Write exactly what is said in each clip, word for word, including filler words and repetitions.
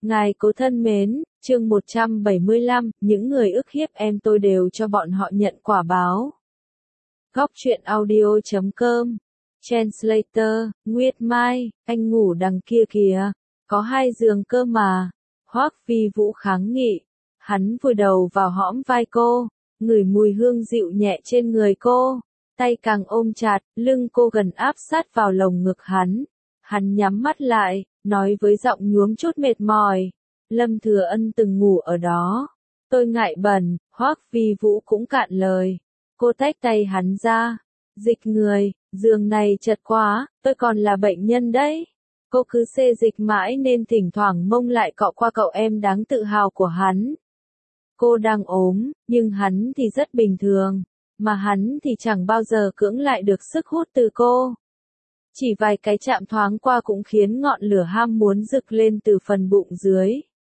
Ngài cố thân mến, chương một trăm bảy mươi lăm, những người ức hiếp em tôi đều cho bọn họ nhận quả báo. Góc truyện audio chấm com. Translator, Nguyệt Mai, anh ngủ đằng kia kìa, có hai giường cơ mà. Hoắc Vi Vũ kháng nghị. Hắn vùi đầu vào hõm vai cô, ngửi mùi hương dịu nhẹ trên người cô, tay càng ôm chặt, lưng cô gần áp sát vào lồng ngực hắn. Hắn nhắm mắt lại, nói với giọng nhuốm chút mệt mỏi, Lâm Thừa Ân từng ngủ ở đó. Tôi ngại bẩn. Hoắc Vi Vũ cũng cạn lời. Cô tách tay hắn ra, dịch người, giường này chật quá, tôi còn là bệnh nhân đấy. Cô cứ xê dịch mãi nên thỉnh thoảng mông lại cọ qua cậu em đáng tự hào của hắn. Cô đang ốm, nhưng hắn thì rất bình thường, mà hắn thì chẳng bao giờ cưỡng lại được sức hút từ cô. Chỉ vài cái chạm thoáng qua cũng khiến ngọn lửa ham muốn rực lên từ phần bụng dưới.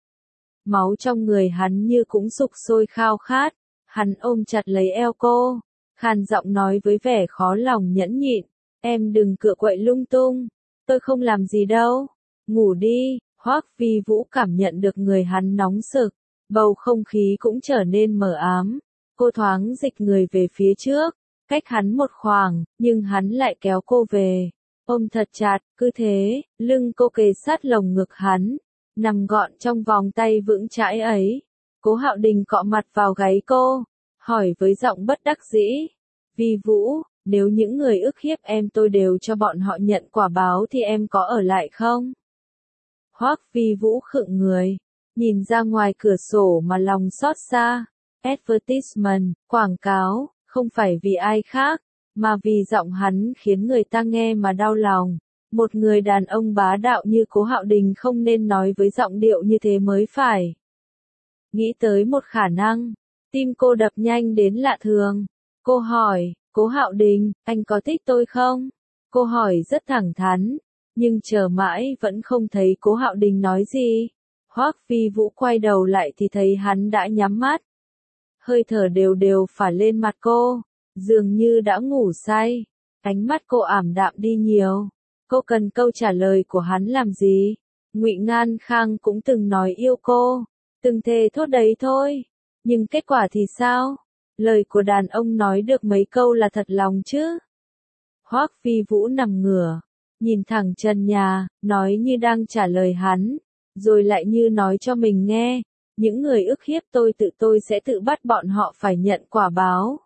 Máu trong người hắn như cũng sục sôi khao khát, hắn ôm chặt lấy eo cô, khàn giọng nói với vẻ khó lòng nhẫn nhịn, em đừng cựa quậy lung tung, tôi không làm gì đâu, ngủ đi. Hoắc Vi Vũ cảm nhận được người hắn nóng sực, bầu không khí cũng trở nên mờ ám, cô thoáng dịch người về phía trước, cách hắn một khoảng, nhưng hắn lại kéo cô về, ôm thật chặt, cứ thế, lưng cô kề sát lồng ngực hắn, nằm gọn trong vòng tay vững chãi ấy. Cố Hạo Đình cọ mặt vào gáy cô, hỏi với giọng bất đắc dĩ, Vi Vũ, nếu những người ức hiếp em tôi đều cho bọn họ nhận quả báo thì em có ở lại không? Hoắc Vi Vũ khựng người, nhìn ra ngoài cửa sổ mà lòng xót xa. Advertisement, quảng cáo, không phải vì ai khác, mà vì giọng hắn khiến người ta nghe mà đau lòng. Một người đàn ông bá đạo như Cố Hạo Đình không nên nói với giọng điệu như thế mới phải. Nghĩ tới một khả năng, tim cô đập nhanh đến lạ thường. Cô hỏi, Cố Hạo Đình, anh có thích tôi không? Cô hỏi rất thẳng thắn, nhưng chờ mãi vẫn không thấy Cố Hạo Đình nói gì. Hoắc Vi Vũ quay đầu lại thì thấy hắn đã nhắm mắt. Hơi thở đều đều phả lên mặt cô, dường như đã ngủ say. Ánh mắt cô ảm đạm đi nhiều. Cô cần câu trả lời của hắn làm gì? Ngụy Ngan Khang cũng từng nói yêu cô, từng thề thốt đấy thôi. Nhưng kết quả thì sao? Lời của đàn ông nói được mấy câu là thật lòng chứ? Hoắc Vi Vũ nằm ngửa, nhìn thẳng trần nhà, nói như đang trả lời hắn, rồi lại như nói cho mình nghe. Những người ức hiếp tôi tự tôi sẽ tự bắt bọn họ phải nhận quả báo.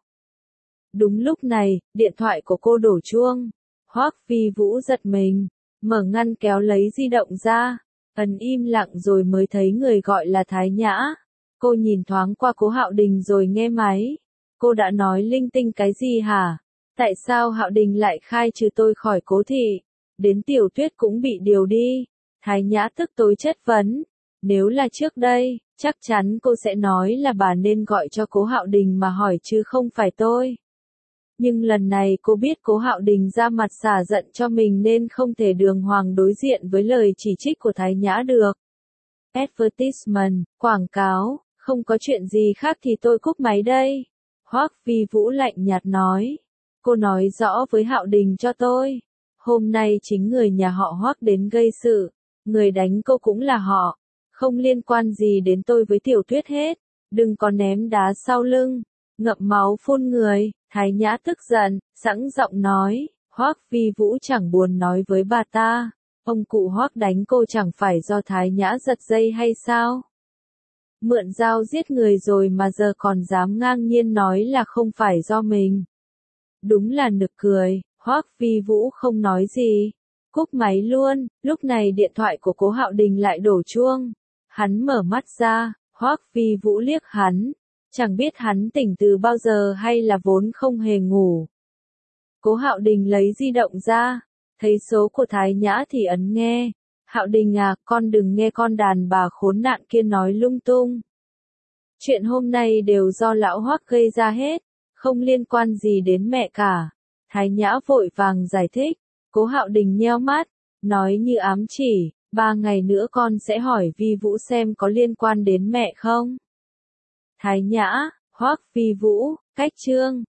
Đúng lúc này, điện thoại của cô đổ chuông. Hoắc Vi Vũ giật mình, mở ngăn kéo lấy di động ra, ấn im lặng rồi mới thấy người gọi là Thái Nhã. Cô nhìn thoáng qua Cố Hạo Đình rồi nghe máy. Cô đã nói linh tinh cái gì hả? Tại sao Hạo Đình lại khai trừ tôi khỏi Cố thị? Đến Tiểu Tuyết cũng bị điều đi. Thái Nhã tức tối chất vấn. Nếu là trước đây, chắc chắn cô sẽ nói là bà nên gọi cho Cố Hạo Đình mà hỏi chứ không phải tôi. Nhưng lần này cô biết Cố Hạo Đình ra mặt xả giận cho mình nên không thể đường hoàng đối diện với lời chỉ trích của Thái Nhã được. Advertisement, quảng cáo, không có chuyện gì khác thì tôi cúp máy đây. Hoắc Vi Vũ lạnh nhạt nói. Cô nói rõ với Hạo Đình cho tôi. Hôm nay chính người nhà họ Hoắc đến gây sự. Người đánh cô cũng là họ. Không liên quan gì đến tôi với Tiểu Tuyết hết. Đừng có ném đá sau lưng. Ngậm máu phun người. Thái Nhã tức giận, sẵn giọng nói. Hoắc Vi Vũ chẳng buồn nói với bà ta. Ông cụ Hoắc đánh cô chẳng phải do Thái Nhã giật dây hay sao? Mượn dao giết người rồi mà giờ còn dám ngang nhiên nói là không phải do mình. Đúng là nực cười. Hoắc Vi Vũ không nói gì, cúp máy luôn. Lúc này điện thoại của Cố Hạo Đình lại đổ chuông. Hắn mở mắt ra, Hoắc Vi Vũ liếc hắn, chẳng biết hắn tỉnh từ bao giờ hay là vốn không hề ngủ. Cố Hạo Đình lấy di động ra, thấy số của Thái Nhã thì ấn nghe. Hạo Đình à, con đừng nghe con đàn bà khốn nạn kia nói lung tung. Chuyện hôm nay đều do lão Hoắc gây ra hết, không liên quan gì đến mẹ cả. Thái Nhã vội vàng giải thích. Cố Hạo Đình nheo mắt, nói như ám chỉ, ba ngày nữa con sẽ hỏi Vi Vũ xem có liên quan đến mẹ không. Thái Nhã, Hoắc Vi Vũ, cách chương.